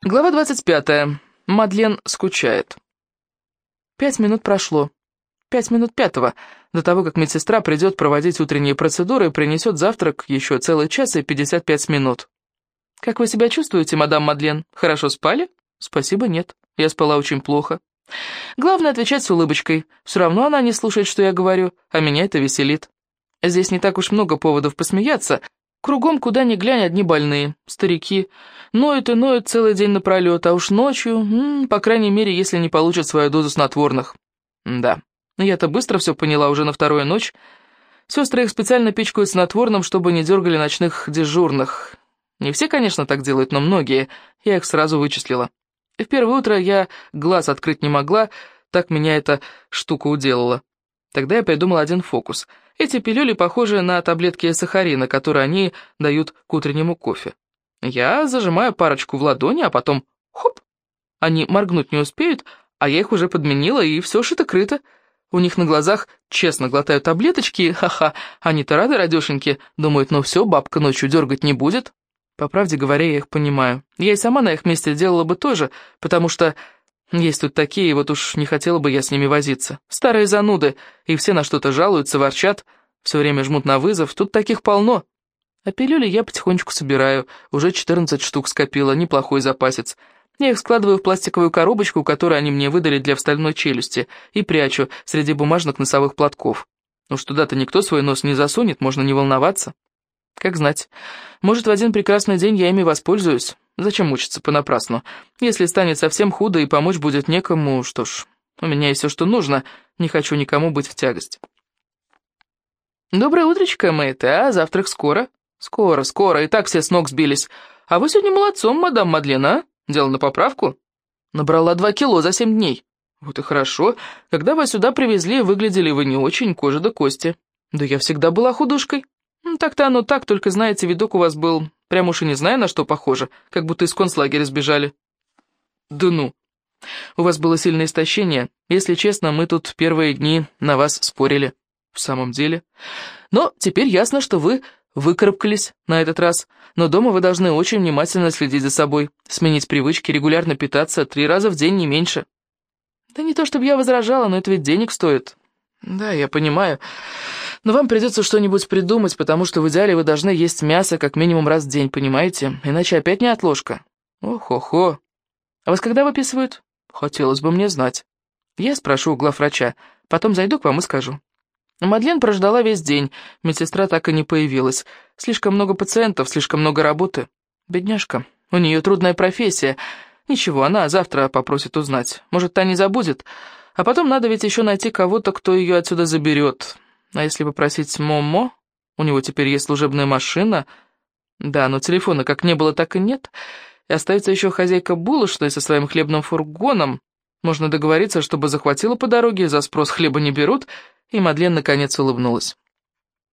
Глава 25. Мадлен скучает. 5 минут прошло. 5 минут пятого, до того, как медсестра придет проводить утренние процедуры и принесет завтрак еще целый час и 55 минут. «Как вы себя чувствуете, мадам Мадлен? Хорошо спали?» «Спасибо, нет. Я спала очень плохо». Главное отвечать с улыбочкой. Все равно она не слушает, что я говорю, а меня это веселит. Здесь не так уж много поводов посмеяться. Кругом, куда ни глянь, одни больные, старики. Ноют и ноют целый день напролет, а уж ночью, по крайней мере, если не получат свою дозу снотворных. Да, я-то быстро все поняла уже на вторую ночь. Сестры их специально пичкают снотворным, чтобы не дергали ночных дежурных. Не все, конечно, так делают, но многие. Я их сразу вычислила. И в первое утро я глаз открыть не могла, так меня эта штука уделала. Тогда я придумала один фокус. Эти пилюли похожи на таблетки сахарина, которые они дают к утреннему кофе. Я зажимаю парочку в ладони, а потом хоп! Они моргнуть не успеют, а я их уже подменила, и все шито-крыто. У них на глазах честно глотают таблеточки, ха-ха. Они-то рады, радешеньки, думают, ну все, бабка ночью дергать не будет. По правде говоря, я их понимаю. Я и сама на их месте делала бы тоже, потому что есть тут такие, и вот уж не хотела бы я с ними возиться. Старые зануды, и все на что-то жалуются, ворчат, все время жмут на вызов, тут таких полно. А пилюли я потихонечку собираю, уже 14 штук скопила, неплохой запасец. Я их складываю в пластиковую коробочку, которую они мне выдали для встальной челюсти, и прячу среди бумажных носовых платков. Уж туда-то никто свой нос не засунет, можно не волноваться. Как знать, может, в один прекрасный день я ими воспользуюсь. Зачем мучиться понапрасну? Если станет совсем худо и помочь будет некому, что ж, у меня есть все, что нужно, не хочу никому быть в тягость. Доброе утречко, Мэйт, а завтрак скоро? Скоро, и так все с ног сбились. А вы сегодня молодцом, мадам Мадлен, а? Дело на поправку? Набрала 2 кило за 7 дней. Вот и хорошо. Когда вас сюда привезли, выглядели вы не очень, кожа до кости. Да я всегда была худышкой. Так-то оно так, только, знаете, видок у вас был, прям уж и не знаю, на что похоже, как будто из концлагеря сбежали. Да ну, у вас было сильное истощение. Если честно, мы тут первые дни на вас спорили. В самом деле. Но теперь ясно, что вы выкарабкались на этот раз. Но дома вы должны очень внимательно следить за собой, сменить привычки, регулярно питаться 3 раза в день, не меньше. Да не то чтобы я возражала, но это ведь денег стоит. Да, я понимаю. Но вам придется что-нибудь придумать, потому что в идеале вы должны есть мясо как минимум раз в день, понимаете? Иначе опять не отложка. Ох-хо-хо. А вас когда выписывают? Хотелось бы мне знать. Я спрошу у главврача, потом зайду к вам и скажу. Мадлен прождала весь день, медсестра так и не появилась. Слишком много пациентов, слишком много работы. Бедняжка, у нее трудная профессия. Ничего, она завтра попросит узнать. Может, та не забудет. А потом надо ведь еще найти кого-то, кто ее отсюда заберет. А если попросить Момо? У него теперь есть служебная машина. Да, но телефона как не было, так и нет. И остается еще хозяйка булочной со своим хлебным фургоном. Можно договориться, чтобы захватила по дороге, за спрос хлеба не берут. И Мадлен наконец улыбнулась.